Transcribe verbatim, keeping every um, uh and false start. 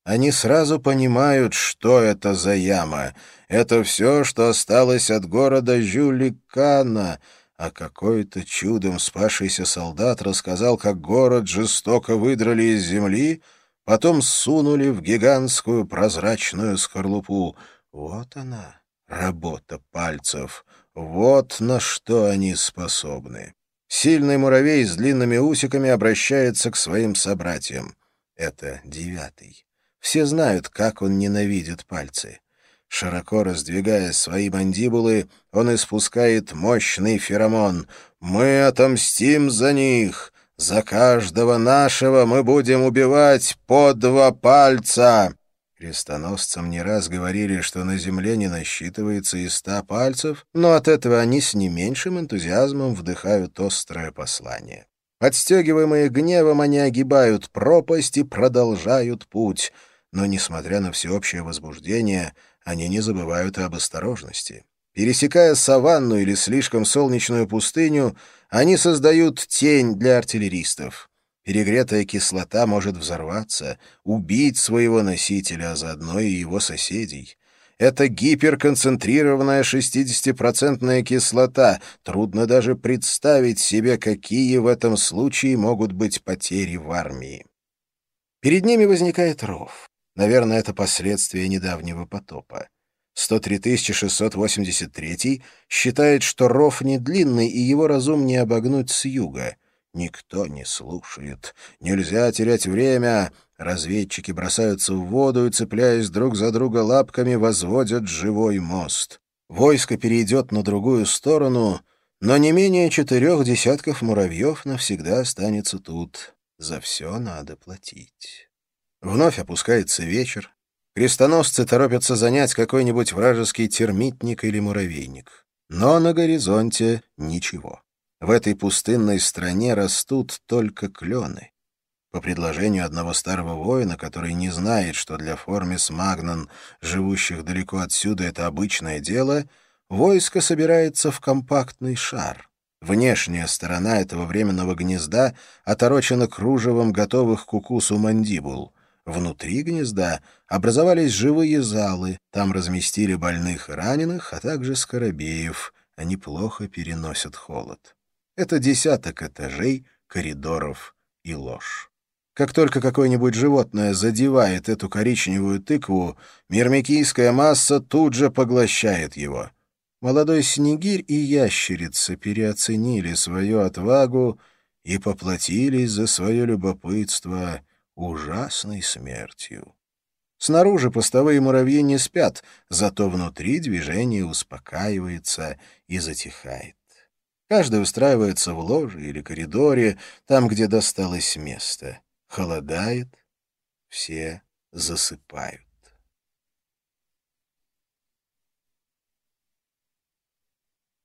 Они сразу понимают, что это за яма. Это все, что осталось от города Жюликана, а какой-то чудом спасшийся солдат рассказал, как город жестоко выдрали из земли, потом сунули в гигантскую прозрачную скорлупу. Вот она, работа пальцев, вот на что они способны. Сильный муравей с длинными усиками обращается к своим собратьям. Это девятый. Все знают, как он ненавидит пальцы. Широко раздвигая свои мандибулы, он испускает мощный феромон. «Мы отомстим за них! За каждого нашего мы будем убивать по два пальца!» Крестоносцам не раз говорили, что на земле не насчитывается и ста пальцев, но от этого они с не меньшим энтузиазмом вдыхают острое послание. Подстегиваемые гневом, они огибают пропасть и продолжают путь. Но, несмотря на всеобщее возбуждение, они не забывают и об осторожности. Пересекая саванну или слишком солнечную пустыню, они создают тень для артиллеристов. Перегретая кислота может взорваться, убить своего носителя, а заодно и его соседей. Это гиперконцентрированная шестидесятипроцентная кислота. Трудно даже представить себе, какие в этом случае могут быть потери в армии. Перед ними возникает ров. Наверное, это последствия недавнего потопа. сто три тысячи шестьсот восемьдесят третий считает, что ров не длинный, и его разумнее обогнуть с юга. Никто не слушает. Нельзя терять время. Разведчики бросаются в воду и, цепляясь друг за друга лапками, возводят живой мост. Войско перейдет на другую сторону, но не менее четырех десятков муравьев навсегда останется тут. За все надо платить. Вновь опускается вечер. Крестоносцы торопятся занять какой-нибудь вражеский термитник или муравейник. Но на горизонте ничего. В этой пустынной стране растут только клены. По предложению одного старого воина, который не знает, что для формис Магнан, живущих далеко отсюда, это обычное дело, войско собирается в компактный шар. Внешняя сторона этого временного гнезда оторочена кружевом готовых к укусу мандибул. Внутри гнезда образовались живые залы, там разместили больных и раненых, а также скоробеев. Они плохо переносят холод. Это десяток этажей, коридоров и лож. Как только какое-нибудь животное задевает эту коричневую тыкву, мирмикийская масса тут же поглощает его. Молодой снегирь и ящерица переоценили свою отвагу и поплатились за свое любопытство ужасной смертью. Снаружи постовые муравьи не спят, зато внутри движение успокаивается и затихает. Каждый устраивается в ложе или коридоре, там, где досталось место. Холодает, все засыпают.